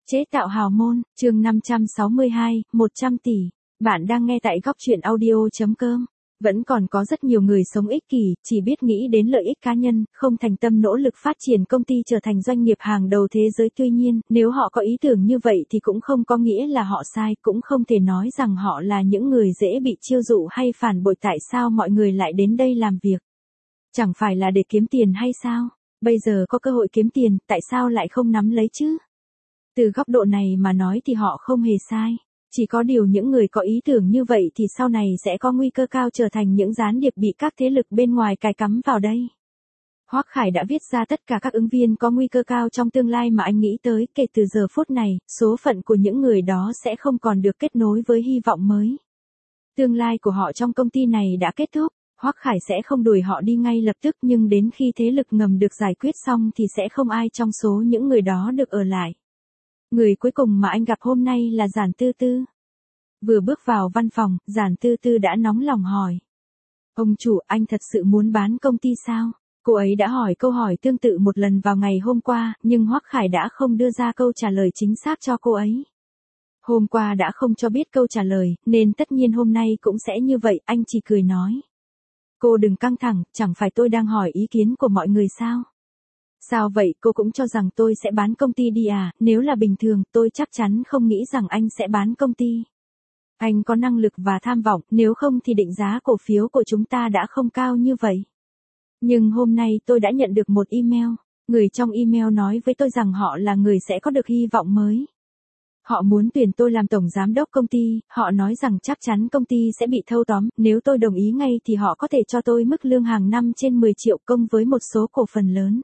Chế tạo hào môn, chương 562, 100 tỷ. Bạn đang nghe tại góc truyện audio.com. Vẫn còn có rất nhiều người sống ích kỷ, chỉ biết nghĩ đến lợi ích cá nhân, không thành tâm nỗ lực phát triển công ty trở thành doanh nghiệp hàng đầu thế giới. Tuy nhiên, nếu họ có ý tưởng như vậy thì cũng không có nghĩa là họ sai, cũng không thể nói rằng họ là những người dễ bị chiêu dụ hay phản bội. Tại sao mọi người lại đến đây làm việc? Chẳng phải là để kiếm tiền hay sao? Bây giờ có cơ hội kiếm tiền, tại sao lại không nắm lấy chứ? Từ góc độ này mà nói thì họ không hề sai. Chỉ có điều những người có ý tưởng như vậy thì sau này sẽ có nguy cơ cao trở thành những gián điệp bị các thế lực bên ngoài cài cắm vào đây. Hoắc Khải đã viết ra tất cả các ứng viên có nguy cơ cao trong tương lai mà anh nghĩ tới. Kể từ giờ phút này, số phận của những người đó sẽ không còn được kết nối với hy vọng mới. Tương lai của họ trong công ty này đã kết thúc. Hoắc Khải sẽ không đuổi họ đi ngay lập tức, nhưng đến khi thế lực ngầm được giải quyết xong thì sẽ không ai trong số những người đó được ở lại. Người cuối cùng mà anh gặp hôm nay là Giản Tư Tư. Vừa bước vào văn phòng, Giản Tư Tư đã nóng lòng hỏi. Ông chủ, anh thật sự muốn bán công ty sao? Cô ấy đã hỏi câu hỏi tương tự một lần vào ngày hôm qua, nhưng Hoắc Khải đã không đưa ra câu trả lời chính xác cho cô ấy. Hôm qua đã không cho biết câu trả lời, nên tất nhiên hôm nay cũng sẽ như vậy. Anh chỉ cười nói. Cô đừng căng thẳng, chẳng phải tôi đang hỏi ý kiến của mọi người sao? Sao vậy, cô cũng cho rằng tôi sẽ bán công ty đi à? Nếu là bình thường, tôi chắc chắn không nghĩ rằng anh sẽ bán công ty. Anh có năng lực và tham vọng, nếu không thì định giá cổ phiếu của chúng ta đã không cao như vậy. Nhưng hôm nay tôi đã nhận được một email. Người trong email nói với tôi rằng họ là người sẽ có được hy vọng mới. Họ muốn tuyển tôi làm tổng giám đốc công ty, họ nói rằng chắc chắn công ty sẽ bị thâu tóm, nếu tôi đồng ý ngay thì họ có thể cho tôi mức lương hàng năm trên 10 triệu công với một số cổ phần lớn.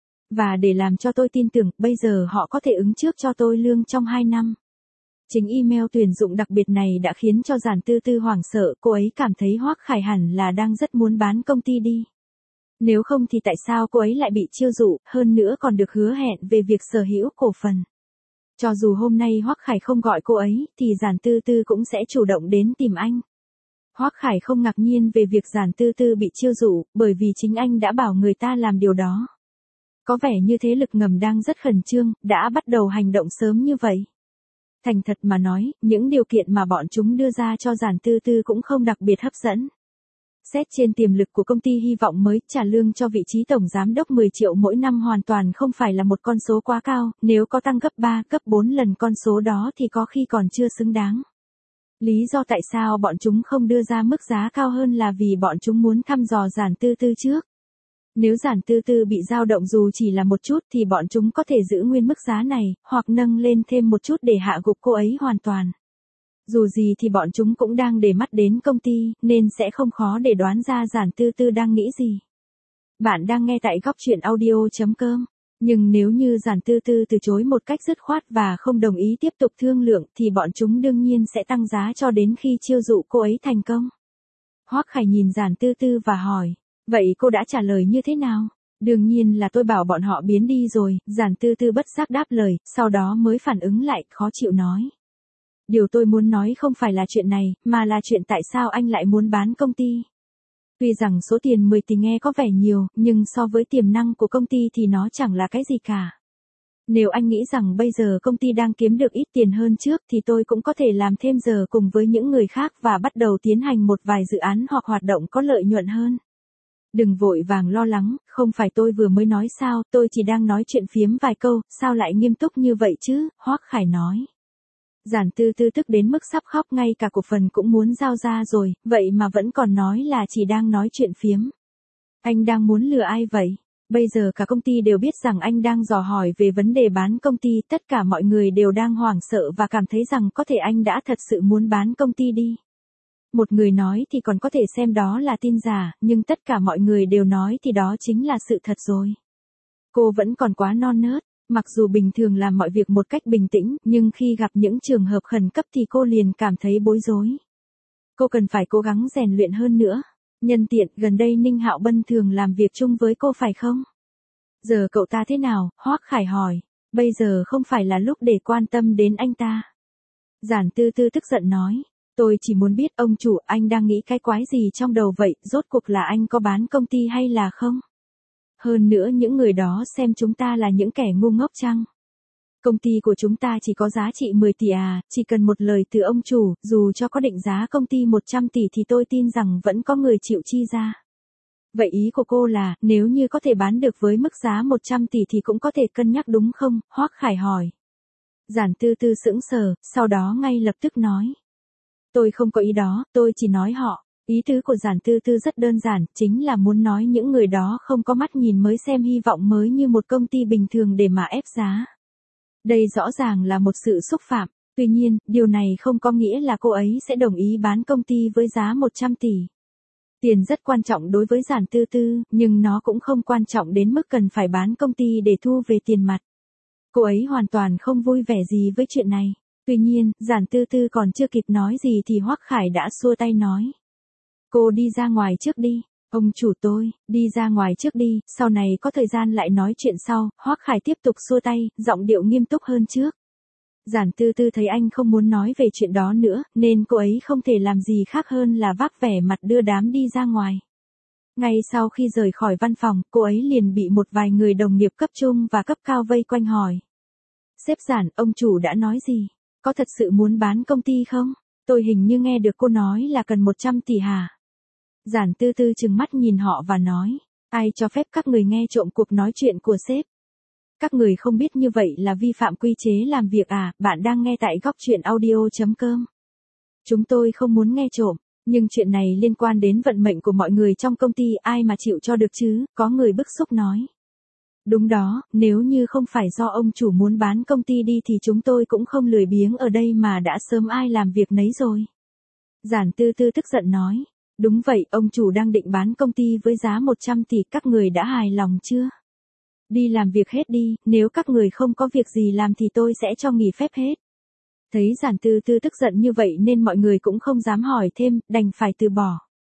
Và để làm cho tôi tin tưởng, bây giờ họ có thể ứng trước cho tôi lương trong 2 năm. Chính email tuyển dụng đặc biệt này đã khiến cho Giản Tư Tư hoảng sợ, cô ấy cảm thấy Hoắc Khải hẳn là đang rất muốn bán công ty đi. Nếu không thì tại sao cô ấy lại bị chiêu dụ, hơn nữa còn được hứa hẹn về việc sở hữu cổ phần. Cho dù hôm nay Hoắc Khải không gọi cô ấy, thì Giản Tư Tư cũng sẽ chủ động đến tìm anh. Hoắc Khải không ngạc nhiên về việc Giản Tư Tư bị chiêu dụ, bởi vì chính anh đã bảo người ta làm điều đó. Có vẻ như thế lực ngầm đang rất khẩn trương, đã bắt đầu hành động sớm như vậy. Thành thật mà nói, những điều kiện mà bọn chúng đưa ra cho Giản Tư Tư cũng không đặc biệt hấp dẫn. Xét trên tiềm lực của công ty hy vọng mới, trả lương cho vị trí tổng giám đốc 10 triệu mỗi năm hoàn toàn không phải là một con số quá cao, nếu có tăng gấp 3, gấp 4 lần con số đó thì có khi còn chưa xứng đáng. Lý do tại sao bọn chúng không đưa ra mức giá cao hơn là vì bọn chúng muốn thăm dò Giản Tư Tư trước. Nếu Giản Tư Tư bị dao động dù chỉ là một chút thì bọn chúng có thể giữ nguyên mức giá này, hoặc nâng lên thêm một chút để hạ gục cô ấy hoàn toàn. Dù gì thì bọn chúng cũng đang để mắt đến công ty, nên sẽ không khó để đoán ra Giản Tư Tư đang nghĩ gì. Bạn đang nghe tại góc truyện audio.com. Nhưng nếu như Giản Tư Tư từ chối một cách dứt khoát và không đồng ý tiếp tục thương lượng thì bọn chúng đương nhiên sẽ tăng giá cho đến khi chiêu dụ cô ấy thành công. Hoắc Khải nhìn Giản Tư Tư và hỏi. Vậy cô đã trả lời như thế nào? Đương nhiên là tôi bảo bọn họ biến đi rồi, Giản Tư Tư bất giác đáp lời, sau đó mới phản ứng lại, khó chịu nói. Điều tôi muốn nói không phải là chuyện này, mà là chuyện tại sao anh lại muốn bán công ty. Tuy rằng số tiền 10 tỷ nghe có vẻ nhiều, nhưng so với tiềm năng của công ty thì nó chẳng là cái gì cả. Nếu anh nghĩ rằng bây giờ công ty đang kiếm được ít tiền hơn trước thì tôi cũng có thể làm thêm giờ cùng với những người khác và bắt đầu tiến hành một vài dự án hoặc hoạt động có lợi nhuận hơn. Đừng vội vàng lo lắng, không phải tôi vừa mới nói sao, tôi chỉ đang nói chuyện phiếm vài câu, sao lại nghiêm túc như vậy chứ, Hoắc Khải nói. Giản Tư Tư tức đến mức sắp khóc, ngay cả cổ phần cũng muốn giao ra rồi, vậy mà vẫn còn nói là chỉ đang nói chuyện phiếm. Anh đang muốn lừa ai vậy? Bây giờ cả công ty đều biết rằng anh đang dò hỏi về vấn đề bán công ty, tất cả mọi người đều đang hoảng sợ và cảm thấy rằng có thể anh đã thật sự muốn bán công ty đi. Một người nói thì còn có thể xem đó là tin giả, nhưng tất cả mọi người đều nói thì đó chính là sự thật rồi. Cô vẫn còn quá non nớt, mặc dù bình thường làm mọi việc một cách bình tĩnh, nhưng khi gặp những trường hợp khẩn cấp thì cô liền cảm thấy bối rối. Cô cần phải cố gắng rèn luyện hơn nữa. Nhân tiện, gần đây Ninh Hạo Bân thường làm việc chung với cô phải không? Giờ cậu ta thế nào? Hoắc Khải hỏi. Bây giờ không phải là lúc để quan tâm đến anh ta. Giản Tư Tư tức giận nói. Tôi chỉ muốn biết ông chủ, anh đang nghĩ cái quái gì trong đầu vậy, rốt cuộc là anh có bán công ty hay là không? Hơn nữa những người đó xem chúng ta là những kẻ ngu ngốc chăng? Công ty của chúng ta chỉ có giá trị 10 tỷ à, chỉ cần một lời từ ông chủ, dù cho có định giá công ty 100 tỷ thì tôi tin rằng vẫn có người chịu chi ra. Vậy ý của cô là, nếu như có thể bán được với mức giá 100 tỷ thì cũng có thể cân nhắc đúng không? Hoắc Khải hỏi. Giản Tư Tư sững sờ, sau đó ngay lập tức nói. Tôi không có ý đó, tôi chỉ nói họ. Ý tứ của Giản Tư Tư rất đơn giản, chính là muốn nói những người đó không có mắt nhìn mới xem hy vọng mới như một công ty bình thường để mà ép giá. Đây rõ ràng là một sự xúc phạm, tuy nhiên, điều này không có nghĩa là cô ấy sẽ đồng ý bán công ty với giá 100 tỷ. Tiền rất quan trọng đối với Giản Tư Tư, nhưng nó cũng không quan trọng đến mức cần phải bán công ty để thu về tiền mặt. Cô ấy hoàn toàn không vui vẻ gì với chuyện này. Tuy nhiên, Giản Tư Tư còn chưa kịp nói gì thì Hoắc Khải đã xua tay nói. Cô đi ra ngoài trước đi. Ông chủ tôi, đi ra ngoài trước đi, sau này có thời gian lại nói chuyện sau. Hoắc Khải tiếp tục xua tay, giọng điệu nghiêm túc hơn trước. Giản Tư Tư thấy anh không muốn nói về chuyện đó nữa, nên cô ấy không thể làm gì khác hơn là vác vẻ mặt đưa đám đi ra ngoài. Ngay sau khi rời khỏi văn phòng, cô ấy liền bị một vài người đồng nghiệp cấp trung và cấp cao vây quanh hỏi. Sếp Giản, ông chủ đã nói gì? Có thật sự muốn bán công ty không? Tôi hình như nghe được cô nói là cần 100 tỷ hả? Giản Tư Tư trừng mắt nhìn họ và nói. Ai cho phép các người nghe trộm cuộc nói chuyện của sếp? Các người không biết như vậy là vi phạm quy chế làm việc à? Bạn đang nghe tại góc truyện audio.com. Chúng tôi không muốn nghe trộm, nhưng chuyện này liên quan đến vận mệnh của mọi người trong công ty, ai mà chịu cho được chứ? Có người bức xúc nói. Đúng đó, nếu như không phải do ông chủ muốn bán công ty đi thì chúng tôi cũng không lười biếng ở đây mà đã sớm ai làm việc nấy rồi. Giản Tư Tư tức giận nói. Đúng vậy, ông chủ đang định bán công ty với giá 100 tỷ, các người đã hài lòng chưa? Đi làm việc hết đi, nếu các người không có việc gì làm thì tôi sẽ cho nghỉ phép hết. Thấy Giản Tư Tư tức giận như vậy nên mọi người cũng không dám hỏi thêm, đành phải từ bỏ.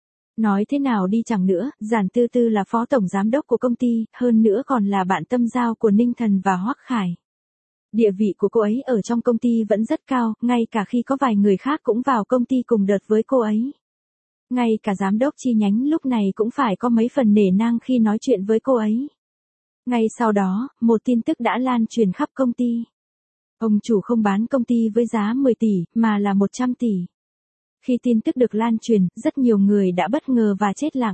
Nói thế nào đi chăng nữa, Giản Tư Tư là phó tổng giám đốc của công ty, hơn nữa còn là bạn tâm giao của Ninh Thần và Hoắc Khải. Địa vị của cô ấy ở trong công ty vẫn rất cao, ngay cả khi có vài người khác cũng vào công ty cùng đợt với cô ấy. Ngay cả giám đốc chi nhánh lúc này cũng phải có mấy phần nể nang khi nói chuyện với cô ấy. Ngay sau đó, một tin tức đã lan truyền khắp công ty. Ông chủ không bán công ty với giá 10 tỷ, mà là 100 tỷ. Khi tin tức được lan truyền, rất nhiều người đã bất ngờ và chết lặng.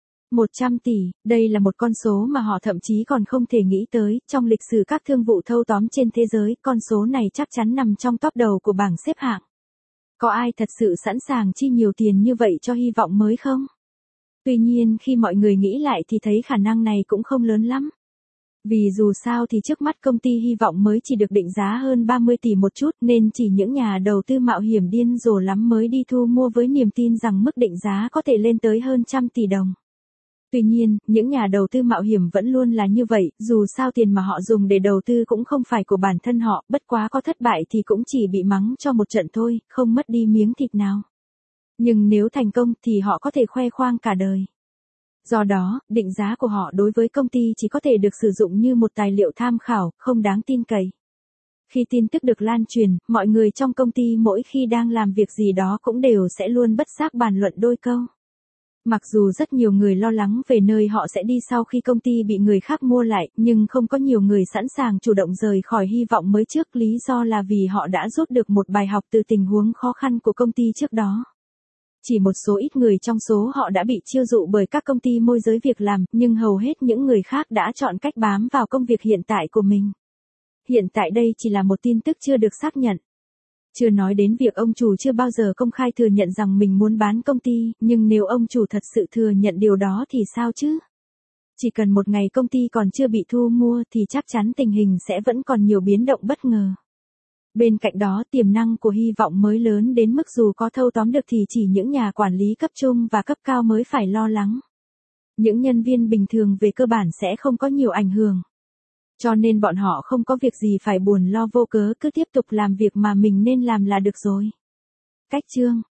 100 tỷ, đây là một con số mà họ thậm chí còn không thể nghĩ tới. Trong lịch sử các thương vụ thâu tóm trên thế giới, con số này chắc chắn nằm trong top đầu của bảng xếp hạng. Có ai thật sự sẵn sàng chi nhiều tiền như vậy cho hy vọng mới không? Tuy nhiên khi mọi người nghĩ lại thì thấy khả năng này cũng không lớn lắm. Vì dù sao thì trước mắt công ty hy vọng mới chỉ được định giá hơn 30 tỷ một chút nên chỉ những nhà đầu tư mạo hiểm điên rồ lắm mới đi thu mua với niềm tin rằng mức định giá có thể lên tới hơn 100 tỷ đồng. Tuy nhiên, những nhà đầu tư mạo hiểm vẫn luôn là như vậy, dù sao tiền mà họ dùng để đầu tư cũng không phải của bản thân họ, bất quá có thất bại thì cũng chỉ bị mắng cho một trận thôi, không mất đi miếng thịt nào. Nhưng nếu thành công thì họ có thể khoe khoang cả đời. Do đó, định giá của họ đối với công ty chỉ có thể được sử dụng như một tài liệu tham khảo, không đáng tin cậy. Khi tin tức được lan truyền, mọi người trong công ty mỗi khi đang làm việc gì đó cũng đều sẽ luôn bất giác bàn luận đôi câu. Mặc dù rất nhiều người lo lắng về nơi họ sẽ đi sau khi công ty bị người khác mua lại, nhưng không có nhiều người sẵn sàng chủ động rời khỏi hy vọng mới trước, lý do là vì họ đã rút được một bài học từ tình huống khó khăn của công ty trước đó. Chỉ một số ít người trong số họ đã bị chiêu dụ bởi các công ty môi giới việc làm, nhưng hầu hết những người khác đã chọn cách bám vào công việc hiện tại của mình. Hiện tại đây chỉ là một tin tức chưa được xác nhận. Chưa nói đến việc ông chủ chưa bao giờ công khai thừa nhận rằng mình muốn bán công ty, nhưng nếu ông chủ thật sự thừa nhận điều đó thì sao chứ? Chỉ cần một ngày công ty còn chưa bị thu mua thì chắc chắn tình hình sẽ vẫn còn nhiều biến động bất ngờ. Bên cạnh đó, tiềm năng của hy vọng mới lớn đến mức dù có thâu tóm được thì chỉ những nhà quản lý cấp trung và cấp cao mới phải lo lắng. Những nhân viên bình thường về cơ bản sẽ không có nhiều ảnh hưởng. Cho nên bọn họ không có việc gì phải buồn lo vô cớ, cứ tiếp tục làm việc mà mình nên làm là được rồi. Cách chương